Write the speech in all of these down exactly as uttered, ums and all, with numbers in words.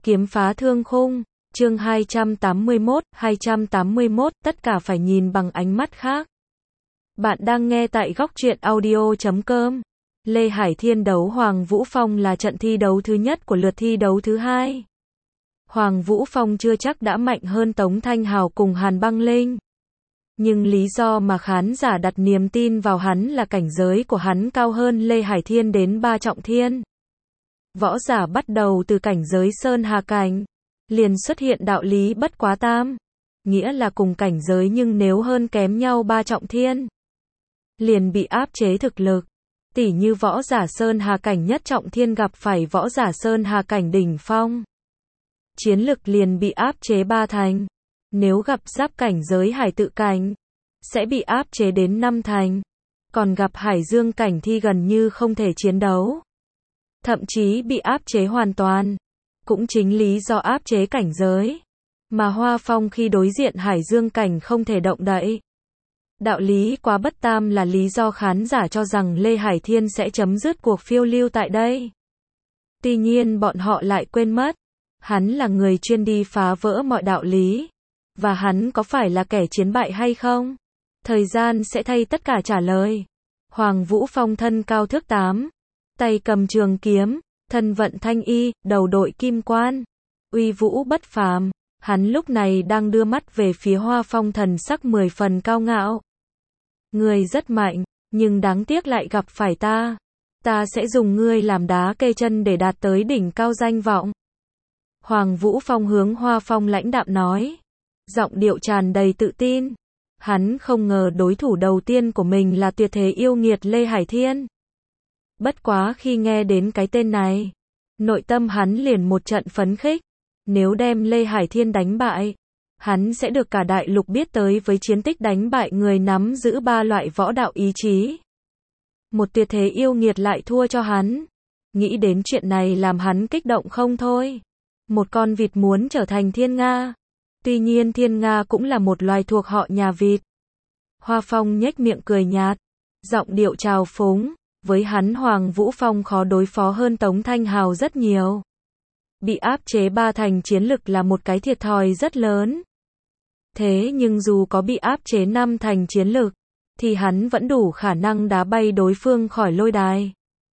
Kiếm phá thương khung, chương hai trăm tám mươi mốt, hai trăm tám mươi mốt, tất cả phải nhìn bằng ánh mắt khác. Bạn đang nghe tại góc truyện audio chấm com. Lê Hải Thiên đấu Hoàng Vũ Phong là trận thi đấu thứ nhất của lượt thi đấu thứ hai. Hoàng Vũ Phong chưa chắc đã mạnh hơn Tống Thanh Hào cùng Hàn Băng Linh. Nhưng lý do mà khán giả đặt niềm tin vào hắn là cảnh giới của hắn cao hơn Lê Hải Thiên đến ba trọng thiên. Võ giả bắt đầu từ cảnh giới Sơn Hà Cảnh, liền xuất hiện đạo lý bất quá tam, nghĩa là cùng cảnh giới nhưng nếu hơn kém nhau ba trọng thiên, liền bị áp chế thực lực. Tỉ như võ giả Sơn Hà Cảnh nhất trọng thiên gặp phải võ giả Sơn Hà Cảnh đỉnh phong, chiến lực liền bị áp chế ba thành. Nếu gặp giáp cảnh giới Hải Tự Cảnh, sẽ bị áp chế đến năm thành. Còn gặp Hải Dương Cảnh thì gần như không thể chiến đấu, thậm chí bị áp chế hoàn toàn. Cũng chính lý do áp chế cảnh giới mà Hoa Phong khi đối diện Hải Dương Cảnh không thể động đậy. Đạo lý quá bất tam là lý do khán giả cho rằng Lê Hải Thiên sẽ chấm dứt cuộc phiêu lưu tại đây. Tuy nhiên bọn họ lại quên mất, hắn là người chuyên đi phá vỡ mọi đạo lý. Và hắn có phải là kẻ chiến bại hay không? Thời gian sẽ thay tất cả trả lời. Hoàng Vũ Phong thân cao thước tám, tay cầm trường kiếm, thân vận thanh y, đầu đội kim quan, uy vũ bất phàm. Hắn lúc này đang đưa mắt về phía Hoa Phong, thần sắc mười phần cao ngạo. Ngươi rất mạnh, nhưng đáng tiếc lại gặp phải ta. Ta sẽ dùng ngươi làm đá kê chân để đạt tới đỉnh cao danh vọng. Hoàng Vũ Phong hướng Hoa Phong lãnh đạm nói, giọng điệu tràn đầy tự tin. Hắn không ngờ đối thủ đầu tiên của mình là tuyệt thế yêu nghiệt Lê Hải Thiên. Bất quá khi nghe đến cái tên này, nội tâm hắn liền một trận phấn khích. Nếu đem Lê Hải Thiên đánh bại, hắn sẽ được cả đại lục biết tới với chiến tích đánh bại người nắm giữ ba loại võ đạo ý chí. Một tuyệt thế yêu nghiệt lại thua cho hắn. Nghĩ đến chuyện này làm hắn kích động không thôi. Một con vịt muốn trở thành thiên nga. Tuy nhiên thiên nga cũng là một loài thuộc họ nhà vịt. Hoa Phong nhếch miệng cười nhạt, giọng điệu trào phúng. Với hắn Hoàng Vũ Phong khó đối phó hơn Tống Thanh Hào rất nhiều. Bị áp chế ba thành chiến lực là một cái thiệt thòi rất lớn. Thế nhưng dù có bị áp chế năm thành chiến lực, thì hắn vẫn đủ khả năng đá bay đối phương khỏi lôi đài.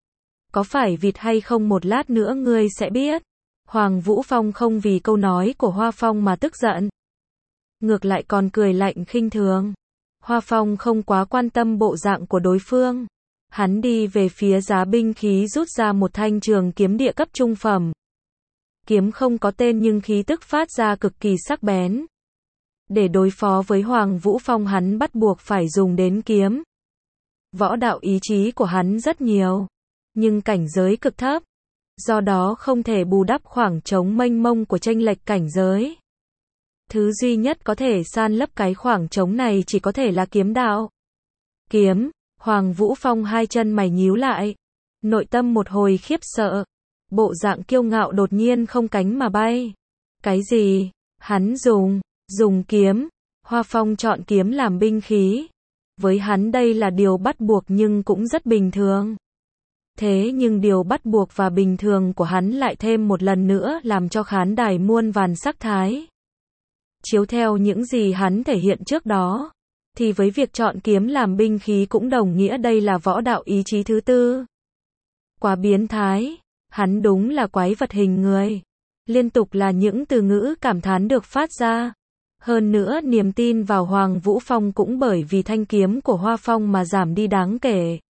Có phải vịt hay không một lát nữa ngươi sẽ biết. Hoàng Vũ Phong không vì câu nói của Hoa Phong mà tức giận. Ngược lại còn cười lạnh khinh thường. Hoa Phong không quá quan tâm bộ dạng của đối phương. Hắn đi về phía giá binh khí, rút ra một thanh trường kiếm địa cấp trung phẩm. Kiếm không có tên nhưng khí tức phát ra cực kỳ sắc bén. Để đối phó với Hoàng Vũ Phong hắn bắt buộc phải dùng đến kiếm. Võ đạo ý chí của hắn rất nhiều, nhưng cảnh giới cực thấp. Do đó không thể bù đắp khoảng trống mênh mông của chênh lệch cảnh giới. Thứ duy nhất có thể san lấp cái khoảng trống này chỉ có thể là kiếm đạo. Kiếm, Hoàng Vũ Phong hai chân mày nhíu lại. Nội tâm một hồi khiếp sợ. Bộ dạng kiêu ngạo đột nhiên không cánh mà bay. Cái gì? Hắn dùng, dùng kiếm. Hoa Phong chọn kiếm làm binh khí. Với hắn đây là điều bắt buộc nhưng cũng rất bình thường. Thế nhưng điều bắt buộc và bình thường của hắn lại thêm một lần nữa làm cho khán đài muôn vàn sắc thái. Chiếu theo những gì hắn thể hiện trước đó, thì với việc chọn kiếm làm binh khí cũng đồng nghĩa đây là võ đạo ý chí thứ tư. Quá biến thái, hắn đúng là quái vật hình người. Liên tục là những từ ngữ cảm thán được phát ra. Hơn nữa niềm tin vào Hoàng Vũ Phong cũng bởi vì thanh kiếm của Hoa Phong mà giảm đi đáng kể.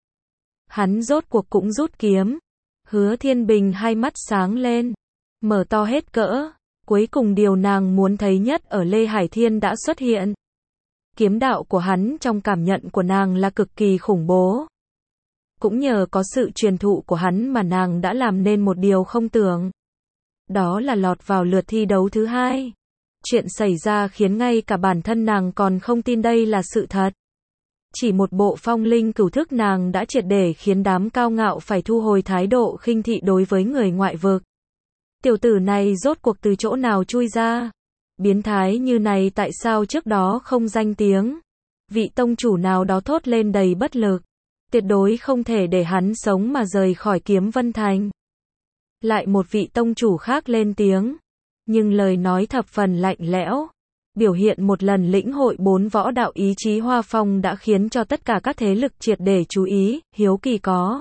Hắn rốt cuộc cũng rút kiếm. Hứa Thiên Bình hai mắt sáng lên, mở to hết cỡ. Cuối cùng điều nàng muốn thấy nhất ở Lê Hải Thiên đã xuất hiện. Kiếm đạo của hắn trong cảm nhận của nàng là cực kỳ khủng bố. Cũng nhờ có sự truyền thụ của hắn mà nàng đã làm nên một điều không tưởng. Đó là lọt vào lượt thi đấu thứ hai. Chuyện xảy ra khiến ngay cả bản thân nàng còn không tin đây là sự thật. Chỉ một bộ phong linh cửu thức nàng đã triệt để khiến đám cao ngạo phải thu hồi thái độ khinh thị đối với người ngoại vực. Tiểu tử này rốt cuộc từ chỗ nào chui ra? Biến thái như này tại sao trước đó không danh tiếng? Vị tông chủ nào đó thốt lên đầy bất lực. Tuyệt đối không thể để hắn sống mà rời khỏi Kiếm Vân Thành. Lại một vị tông chủ khác lên tiếng. nhưng lời nói thập phần lạnh lẽo. Biểu hiện một lần lĩnh hội bốn võ đạo ý chí Hoa Phong đã khiến cho tất cả các thế lực triệt để chú ý, hiếu kỳ có,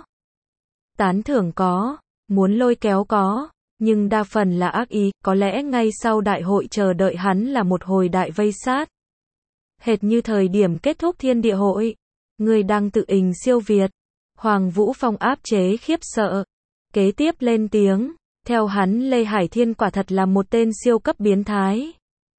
tán thưởng có, muốn lôi kéo có, nhưng đa phần là ác ý, có lẽ ngay sau đại hội chờ đợi hắn là một hồi đại vây sát. Hệt như thời điểm kết thúc thiên địa hội, người đang tự ình siêu việt, Hoàng Vũ Phong áp chế khiếp sợ, kế tiếp lên tiếng, theo hắn Lê Hải Thiên quả thật là một tên siêu cấp biến thái.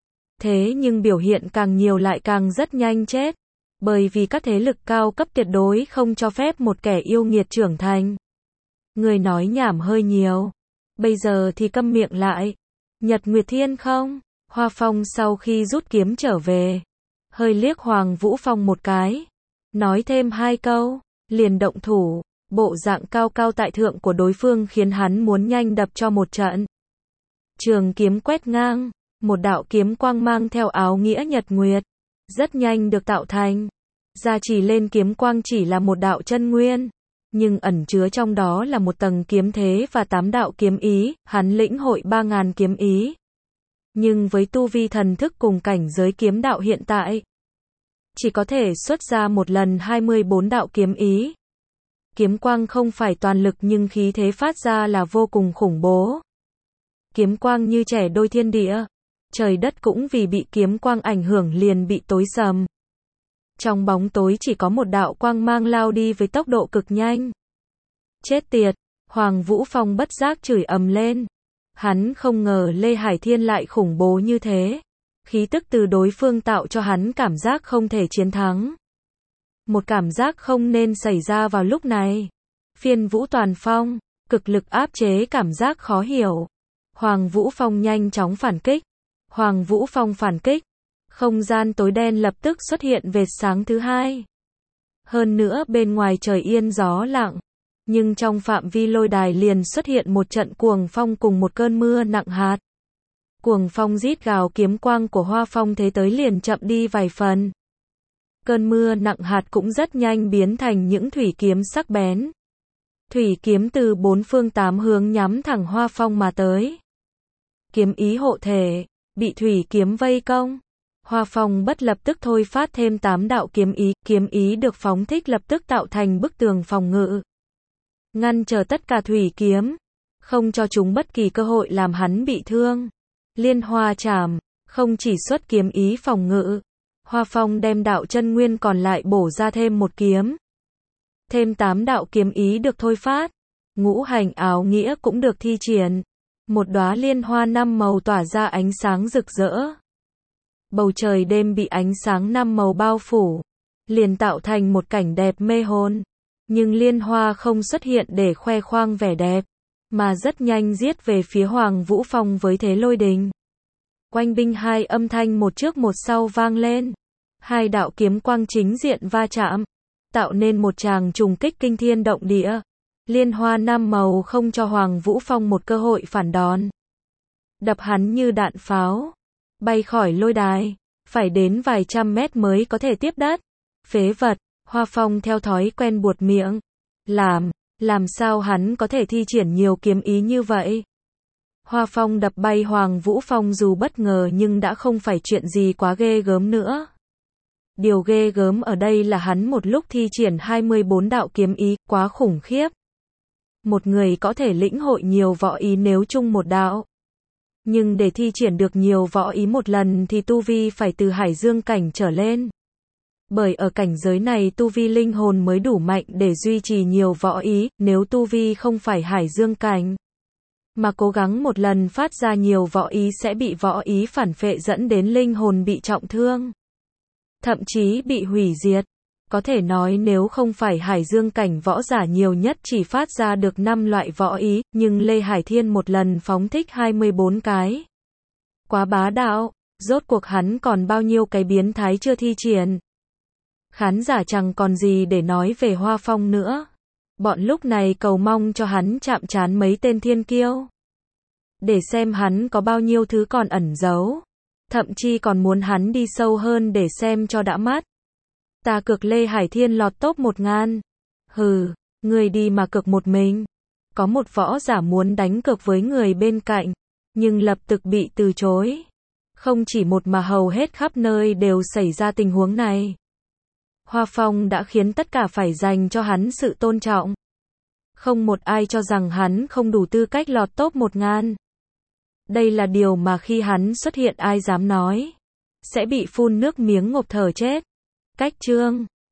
Thế nhưng biểu hiện càng nhiều lại càng rất nhanh chết, bởi vì các thế lực cao cấp tuyệt đối không cho phép một kẻ yêu nghiệt trưởng thành. Người nói nhảm hơi nhiều, bây giờ thì câm miệng lại. Nhật Nguyệt Thiên không? Hoa Phong sau khi rút kiếm trở về, hơi liếc Hoàng Vũ Phong một cái, nói thêm hai câu, liền động thủ. Bộ dạng cao cao tại thượng của đối phương khiến hắn muốn nhanh đập cho một trận. Trường kiếm quét ngang, một đạo kiếm quang mang theo áo nghĩa nhật nguyệt, rất nhanh được tạo thành. Gia trì lên kiếm quang chỉ là một đạo chân nguyên, nhưng ẩn chứa trong đó là một tầng kiếm thế và tám đạo kiếm ý, hắn lĩnh hội ba ngàn kiếm ý. Nhưng với tu vi thần thức cùng cảnh giới kiếm đạo hiện tại, chỉ có thể xuất ra một lần hai mươi bốn đạo kiếm ý. Kiếm quang không phải toàn lực nhưng khí thế phát ra là vô cùng khủng bố. Kiếm quang như trẻ đôi thiên địa, trời đất cũng vì bị kiếm quang ảnh hưởng liền bị tối sầm. Trong bóng tối chỉ có một đạo quang mang lao đi với tốc độ cực nhanh. Chết tiệt, Hoàng Vũ Phong bất giác chửi ầm lên. Hắn không ngờ Lê Hải Thiên lại khủng bố như thế. Khí tức từ đối phương tạo cho hắn cảm giác không thể chiến thắng. Một cảm giác không nên xảy ra vào lúc này. Phiên Vũ Toàn Phong, cực lực áp chế cảm giác khó hiểu. Hoàng Vũ Phong nhanh chóng phản kích. Hoàng Vũ Phong phản kích. Không gian tối đen lập tức xuất hiện vệt sáng thứ hai. Hơn nữa bên ngoài trời yên gió lặng. Nhưng trong phạm vi lôi đài liền xuất hiện một trận cuồng phong cùng một cơn mưa nặng hạt. Cuồng phong rít gào kiếm quang của Hoa Phong thế tới liền chậm đi vài phần. Cơn mưa nặng hạt cũng rất nhanh biến thành những thủy kiếm sắc bén. Thủy kiếm từ bốn phương tám hướng nhắm thẳng Hoa Phong mà tới. Kiếm ý hộ thể, bị thủy kiếm vây công. Hoa Phong bất lập tức thôi phát thêm tám đạo kiếm ý, kiếm ý được phóng thích lập tức tạo thành bức tường phòng ngự. Ngăn trở tất cả thủy kiếm, không cho chúng bất kỳ cơ hội làm hắn bị thương. Liên Hoa Trảm, không chỉ xuất kiếm ý phòng ngự. Hoa Phong đem đạo chân nguyên còn lại bổ ra thêm một kiếm. Thêm tám đạo kiếm ý được thôi phát. Ngũ hành áo nghĩa cũng được thi triển. Một đóa liên hoa năm màu tỏa ra ánh sáng rực rỡ. Bầu trời đêm bị ánh sáng năm màu bao phủ, liền tạo thành một cảnh đẹp mê hồn. Nhưng liên hoa không xuất hiện để khoe khoang vẻ đẹp, mà rất nhanh giết về phía Hoàng Vũ Phong với thế lôi đình. Quanh binh hai âm thanh một trước một sau vang lên. Hai đạo kiếm quang chính diện va chạm, tạo nên một tràng trùng kích kinh thiên động địa. Liên hoa năm màu không cho Hoàng Vũ Phong một cơ hội phản đòn. Đập hắn như đạn pháo, bay khỏi lôi đài, phải đến vài trăm mét mới có thể tiếp đất. Phế vật, Hoa Phong theo thói quen buột miệng. Làm, làm sao hắn có thể thi triển nhiều kiếm ý như vậy? Hoa Phong đập bay Hoàng Vũ Phong dù bất ngờ nhưng đã không phải chuyện gì quá ghê gớm nữa. Điều ghê gớm ở đây là hắn một lúc thi triển hai mươi bốn đạo kiếm ý, quá khủng khiếp. Một người có thể lĩnh hội nhiều võ ý nếu chung một đạo. Nhưng để thi triển được nhiều võ ý một lần thì tu vi phải từ hải dương cảnh trở lên. Bởi ở cảnh giới này tu vi linh hồn mới đủ mạnh để duy trì nhiều võ ý, nếu tu vi không phải hải dương cảnh, mà cố gắng một lần phát ra nhiều võ ý sẽ bị võ ý phản phệ dẫn đến linh hồn bị trọng thương. Thậm chí bị hủy diệt. Có thể nói nếu không phải hải dương cảnh võ giả nhiều nhất chỉ phát ra được năm loại võ ý, nhưng Lê Hải Thiên một lần phóng thích hai mươi bốn cái. Quá bá đạo, rốt cuộc hắn còn bao nhiêu cái biến thái chưa thi triển. Khán giả chẳng còn gì để nói về Hoa Phong nữa. Bọn lúc này cầu mong cho hắn chạm trán mấy tên thiên kiêu. Để xem hắn có bao nhiêu thứ còn ẩn giấu. Thậm chí còn muốn hắn đi sâu hơn để xem cho đã mắt. Ta cược Lê Hải Thiên lọt top một ngàn. Hừ, người đi mà cược một mình. Có một võ giả muốn đánh cược với người bên cạnh, nhưng lập tức bị từ chối. Không chỉ một mà hầu hết khắp nơi đều xảy ra tình huống này. Hoa Phong đã khiến tất cả phải dành cho hắn sự tôn trọng. Không một ai cho rằng hắn không đủ tư cách lọt top một ngàn. Đây là điều mà khi hắn xuất hiện ai dám nói. Sẽ bị phun nước miếng ngộp thở chết. Cách chương